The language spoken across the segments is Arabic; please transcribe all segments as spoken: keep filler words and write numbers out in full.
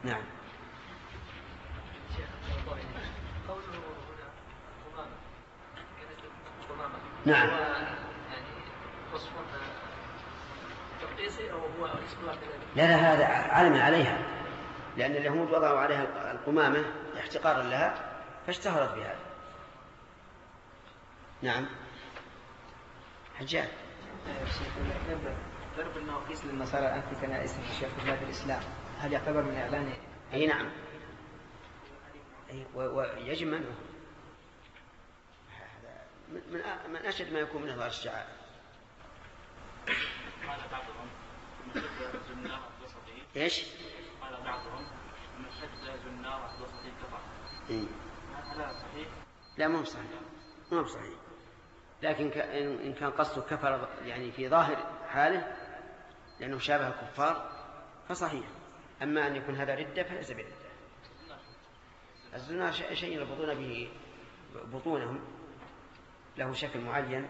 نعم. نعم. لا لا هذا علم عليها، لأن اليهود وضعوا عليها القمامة احتقارا لها فاشتهرت بهذا. نعم. حجاج. ضرب النواقيس للنصارى الآن في كنائسهم في بلاد الإسلام هل يعتبر من إعلان؟ أي نعم. ويجب منه. من من أشد ما يكون من إظهار الشعائر. قال بعضهم من شد زنار وسطي. إيش؟ قال بعضهم من شد زنار وسطي كفر. إيه. هذا صحيح؟ لا مو صحيح. مو صحيح. لكن إن كان قصده كفر يعني في ظاهر حاله لأنه شابه الكفار فصحيح. أما أن يكون هذا ردة فليس بردة. الزنا شيء يربطون به بطونهم له شكل معين.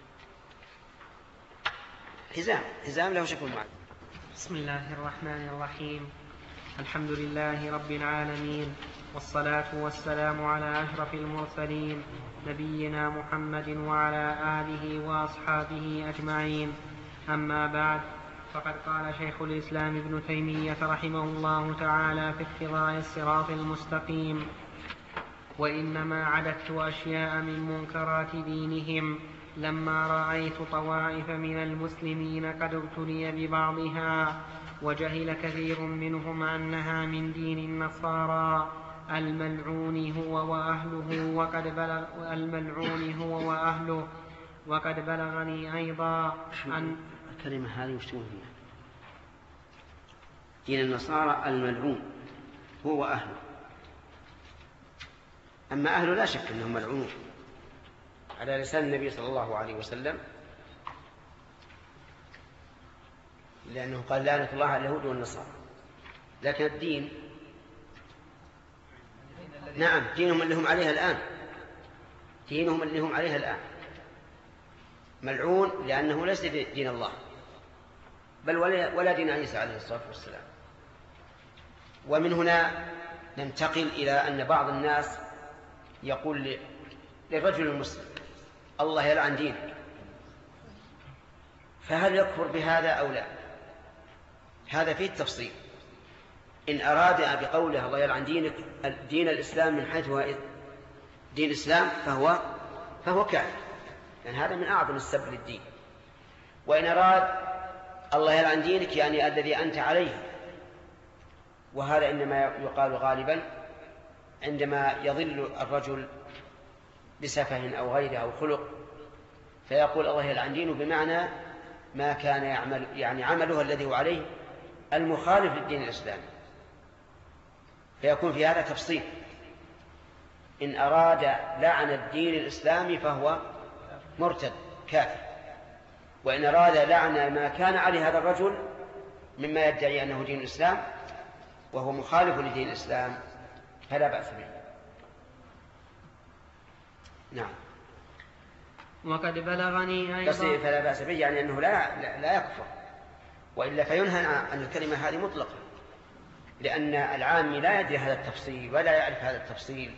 حزام حزام له شكل معين. بسم الله الرحمن الرحيم. الحمد لله رب العالمين، والصلاة والسلام على أشرف المرسلين نبينا محمد وعلى آله وأصحابه أجمعين. أما بعد، فقد قال شيخ الإسلام ابن تيمية رحمه الله تعالى في اقتضاء الصراط المستقيم: وإنما عددت أشياء من منكرات دينهم لما رأيت طوائف من المسلمين قد ابتلي ببعضها وجهل كثير منهم أنها من دين النصارى الملعون هو وأهله وقد بلغ الملعون هو وأهله وقد بلغني أيضا أن الكلمة هذه وش تقول فيها؟ دين النصارى الملعون هو وأهله. أما أهله لا شك أنهم ملعونون على لسان النبي صلى الله عليه وسلم، لأنه قال لعنة الله على اليهود والنصارى. لكن الدين نعم دينهم اللي هم عليها الآن دينهم اللي هم عليها الآن ملعون، لأنه ليس دين الله بل ولا دين عيسى عليه الصلاة والسلام. ومن هنا ننتقل إلى أن بعض الناس يقول للرجل المسلم: الله يلعن دينك، فهل يكفر بهذا أو لا؟ هذا فيه التفصيل. إن أراد بقوله الله يلعن دينك دين الإسلام من حيث هو دين الإسلام فهو فهو كافر، لأن هذا من أعظم السب للدين. وإن أراد الله يلعن دينك يعني الذي أنت عليه، وهذا إنما يقال غالبا عندما يضل الرجل بسفه أو غيره أو خلق، فيقول الله يلعن دينه بمعنى ما كان يعمل يعني عمله الذي هو عليه المخالف للدين الإسلامي، فيكون في هذا تفصيل. إن أراد لعن الدين الإسلامي فهو مرتد كافر، وإن أراد لعن ما كان عليه هذا الرجل مما يدعي أنه دين الإسلام وهو مخالف لدين الإسلام فلا بأس به. نعم. وقد بلغني أيضا بس فلا بأس به يعني أنه لا, لا, لا يكفر، وإلا فينهى عن الكلمة هذه مطلقا، لأن العامي لا يدري هذا التفصيل ولا يعرف هذا التفصيل.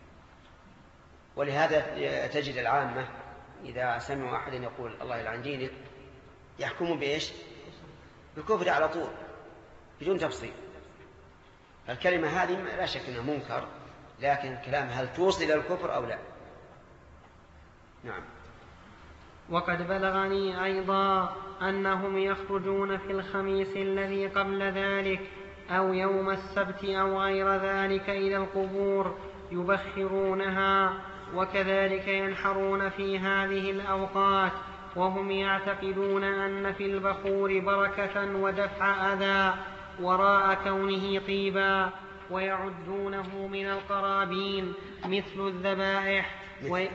ولهذا تجد العامة إذا سمعوا أحد يقول الله يلعن دينك يحكموا بإيش؟ بالكفر على طول بدون تفصيل. الكلمة هذه لا شك أنها منكر، لكن الكلام هل توصل إلى الكفر أو لا؟ نعم. وقد بلغني أيضا أنهم يخرجون في الخميس الذي قبل ذلك أو يوم السبت أو غير ذلك إلى القبور يبخرونها، وكذلك ينحرون في هذه الأوقات، وهم يعتقدون أن في البخور بركة ودفع أذى وراء كونه طيبا، ويعدونه من القرابين مثل الذبائح وي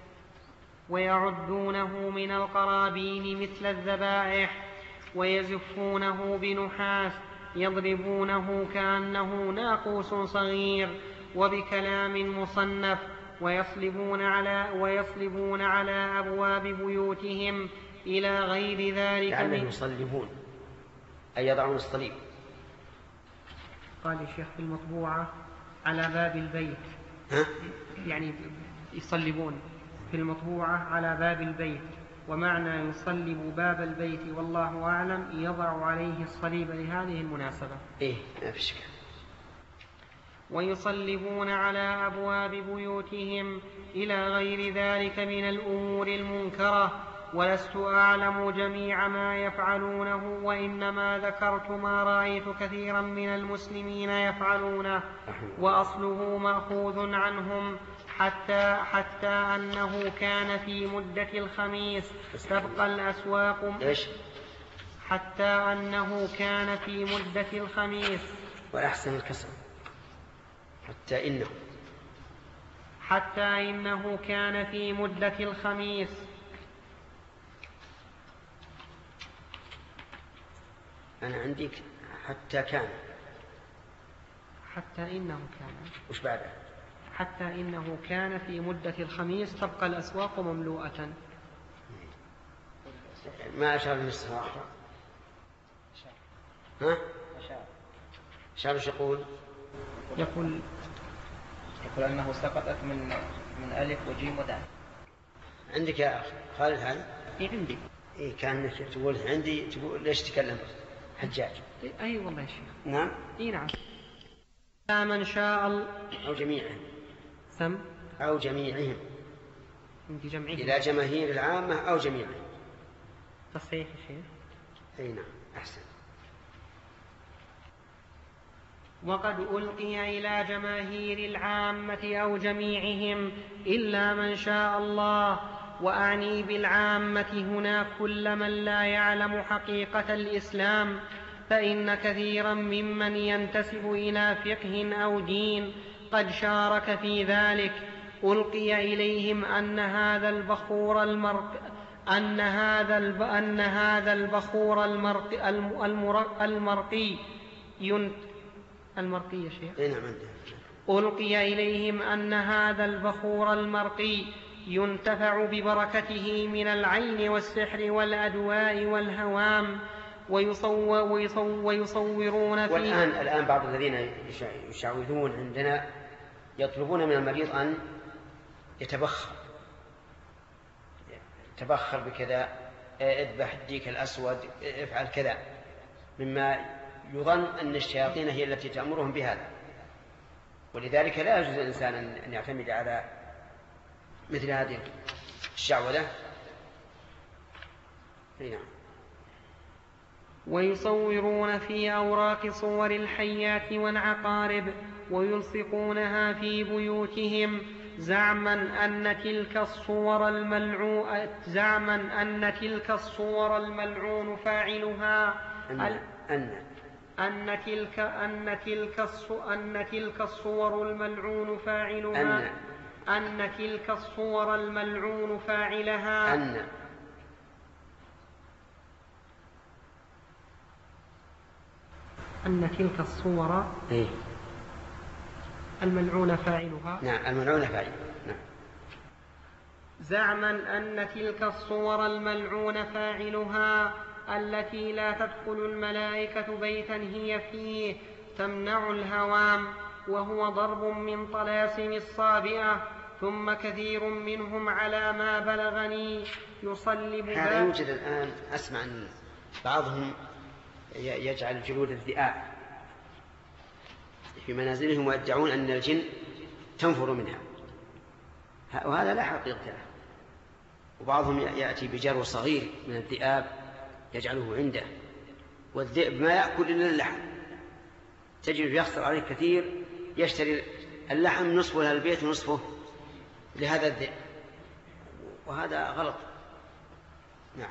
ويعدونه من القرابين مثل الذبائح ويزفونه بنحاس يضربونه كأنه ناقوس صغير وبكلام مصنف، ويصلبون على, ويصلبون على أبواب بيوتهم إلى غير ذلك. يعني يصلبون أي يضعون الصليب. قال الشيخ في المطبوعة على باب البيت. ها؟ يعني يصلبون في المطبوعة على باب البيت، ومعنى يصلب باب البيت والله أعلم يضع عليه الصليب لهذه المناسبة. إيه ما في شك. ويصلبون على أبواب بيوتهم إلى غير ذلك من الأمور المنكرة، ولست أعلم جميع ما يفعلونه، وإنما ذكرت ما رأيت كثيرا من المسلمين يفعلونه، وأصله مأخوذ عنهم، حتى, حتى أنه كان في مدة الخميس تبقى الأسواق إيش؟ حتى أنه كان في مدة الخميس والأحسن الكسر حتى إنه حتى إنه كان في مدة الخميس أنا عندي حتى كان حتى إنه كان وش بعده؟ حتى إنه كان في مدة الخميس تبقى الأسواق مملوءة. ما أشار للنسخة آخر. ها؟ أشار وش يقول؟ يقول يقول أنه سقطت من من ألف وجيم ودال. عندك يا أخي خالد هذا؟ إيه عندي. إيه كان تقول عندي تقول ليش تكلم حجاج؟ إيه أي والله يا شيخ. نعم. إيه نعم. من شاء الله أو جميعهم. ثم أو جميعهم. عندي جمعهم. إلى جماهير العامة أو جميعهم. تصحيح يا شيخ. أي نعم أحسن. وقد ألقي إلى جماهير العامة أو جميعهم إلا من شاء الله، وأعني بالعامة هنا كل من لا يعلم حقيقة الإسلام، فإن كثيرا ممن ينتسب إلى فقه أو دين قد شارك في ذلك. ألقي إليهم أن هذا البخور المرق أن هذا الب... أن هذا البخور المرق... المر... المرقي ينت... المرقي يا شيخ. أي نعم. ألقي إليهم أن هذا البخور المرقي ينتفع ببركته من العين والسحر والأدواء والهوام، ويصور ويصور ويصورون فيه. والآن الآن بعض الذين يشعوذون عندنا يطلبون من المريض أن يتبخر تبخر بكذا، اذبح الديك الأسود، افعل كذا، مما يظن أن الشياطين هي التي تأمرهم بهذا، ولذلك لا يجوز الإنسان أن يعتمد على مثل هذه الشعوذة. نعم. ويصورون في أوراق صور الحيات والعقارب ويلصقونها في بيوتهم زعما أن تلك الصور الملعون زعما أن تلك الصور الملعون فاعلها أن أن أن تلك أن تلك أن تلك الصور الملعون فاعلها أن أن تلك الصور الملعون فاعلها أن أن تلك الصور إيه؟ الملعون فاعلها. نعم الملعون فاعلها. نعم. زعما أن تلك الصور الملعون فاعلها التي لا تدخل الملائكة بيتا هي فيه تمنع الهوام، وهو ضرب من طلاسم الصابئة. ثم كثير منهم على ما بلغني يصلب. هذا يوجد الآن، أسمع أن بعضهم يجعل جلود الذئاب في منازلهم ويدعون أن الجن تنفر منها، وهذا لا حقيقة له. وبعضهم يأتي بجرو صغير من الذئاب يجعله عنده، والذئب ما يأكل إلا اللحم، تجد يخسر عليه كثير، يشتري اللحم نصفه للبيت ونصفه لهذا الذئب، وهذا غلط. نعم.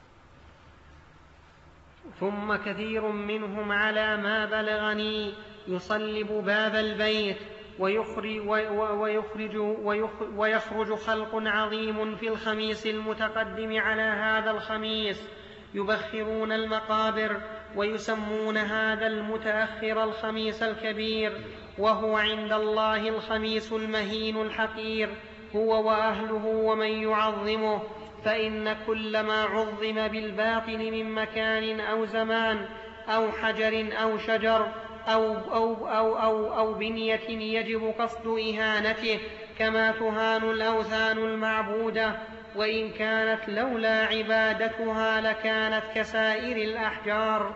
ثم كثير منهم على ما بلغني يصلب باب البيت ويخرج, ويخرج, ويخرج خلق عظيم في الخميس المتقدم على هذا الخميس يبخرون المقابر ويسمون هذا المتأخر الخميس الكبير، وهو عند الله الخميس المهين الحقير هو وأهله ومن يعظمه. فإن كل ما عظم بالباطل من مكان أو زمان أو حجر أو شجر أو, أو, أو, أو, أو بنية يجب قصد إهانته، كما تهان الأوثان المعبودة، وإن كانت لولا عبادتها لكانت كسائر الأحجار.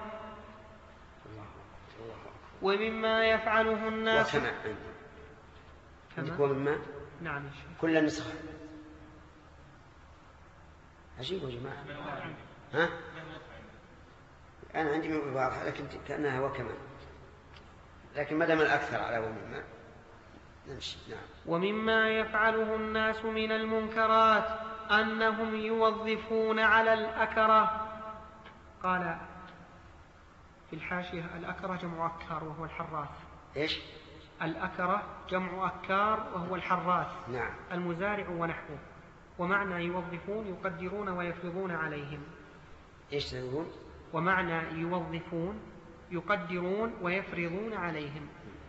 ومما يفعله الناس وكما كما ومما نعم الشيخ. كل النسخ عجيب يا جماعة. ها؟ أنا عندي من واضحة لكن كأنها وكما، لكن ما دام الأكثر على ومما نمشي. نعم. ومما يفعله الناس من المنكرات أنهم يوظفون على الأكرة. قال في الحاشية الأكرة جمع أكار وهو الحراث. إيش؟ الأكرة جمع أكار وهو الحراث. نعم. المزارع ونحوه. ومعنى يوظفون يقدرون ويفرضون عليهم. إيش تقولون؟ ومعنى يوظفون يقدرون ويفرضون عليهم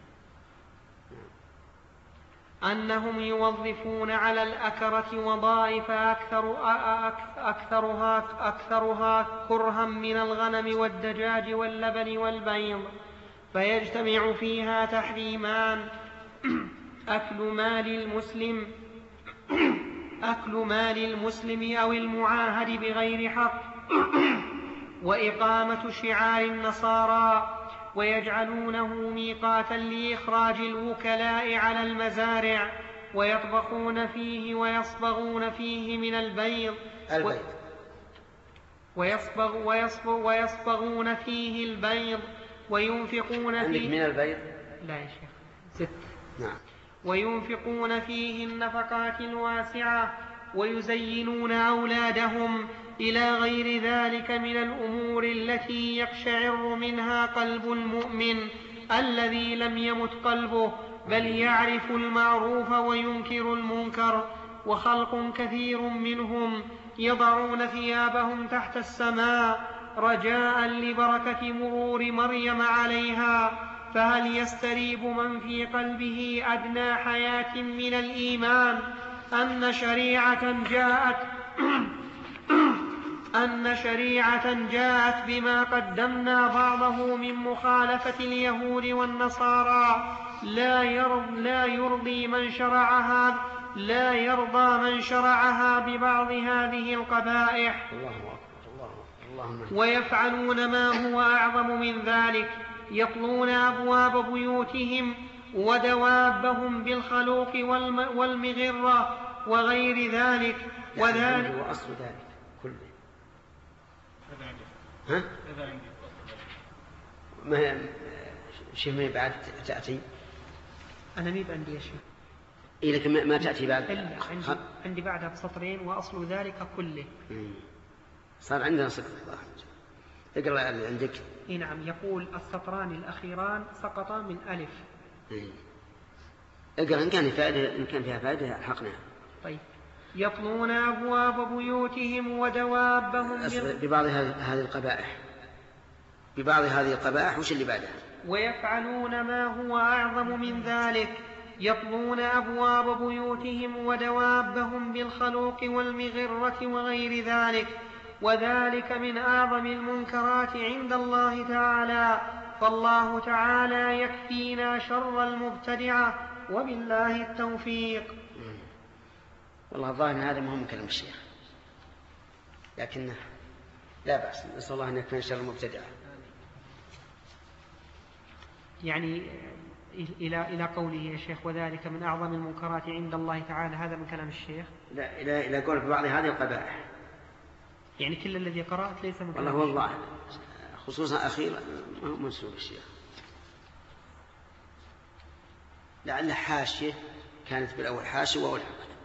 أنهم يوظفون على الأكرة وظائف أكثر أكثرها, أكثرها كرها من الغنم والدجاج واللبن والبيض، فيجتمع فيها تحريمان: أكل مال المسلم أكل مال المسلم أو المعاهد بغير حق، وإقامة شعار النصارى، ويجعلونه ميقاتا لإخراج الوكلاء على المزارع، ويطبخون فيه ويصبغون فيه من البيض البيض ويصبغ ويصبغ ويصبغون فيه البيض وينفقون فيه من البيض لا يا شيخ ست نعم. وينفقون فيه النفقات الواسعة، ويزينون أولادهم إلى غير ذلك من الأمور التي يقشعر منها قلب المؤمن الذي لم يمت قلبه، بل يعرف المعروف وينكر المنكر. وخلق كثير منهم يضعون ثيابهم تحت السماء رجاء لبركة مرور مريم عليها، فهل يستريب من في قلبه أدنى حياة من الإيمان أن شريعة جاءت أن شريعة جاءت بما قدمنا بعضه من مخالفة اليهود والنصارى لا يرضي, لا يرضي من شرعها لا يرضى من شرعها ببعض هذه القبائح، ويفعلون ما هو أعظم من ذلك: يطلون أبواب بيوتهم ودوابهم بالخلوق والمغرة وغير ذلك. وذلك هو أصل ذلك كله. ها؟ ما هي شيء ما بعد تأتي؟ أنا ميب عندي يا شيخ. إيه لكن ما تأتي بعد؟ عندي, خ... عندي بعدها بسطرين وأصل ذلك كله. مم. صار عندنا سطر واحد. اقرأ اللي عندك. إيه نعم. يقول السطران الأخيران سقطا من ألف. مم. اقرأ إن كان فائدة إن كان فيها فائدة حقناها. طيب. يطلون أبواب بيوتهم ودوابهم ببعض هذه القبائح ببعض هذه القبائح وش اللي بعدها؟ ويفعلون ما هو أعظم من ذلك: يطلون أبواب بيوتهم ودوابهم بالخلوق والمغرة وغير ذلك، وذلك من أعظم المنكرات عند الله تعالى، فالله تعالى يكفينا شر المبتدعة، وبالله التوفيق. والله الظاهر هذا مهم كلام الشيخ، لكنه لا بأس، نسأل الله أن يكفينا شر المبتدعة. يعني إلى إلى قوله يا شيخ وذلك من أعظم المنكرات عند الله تعالى، هذا من كلام الشيخ؟ لا، إلى إلى قول ببعض هذه القبائح. يعني كل الذي قرأت ليس من كلام والله والله خصوصا أخيرا ما هو منسوب الشيخ، لعل حاشية كانت بالأول حاشية وأول حاشية.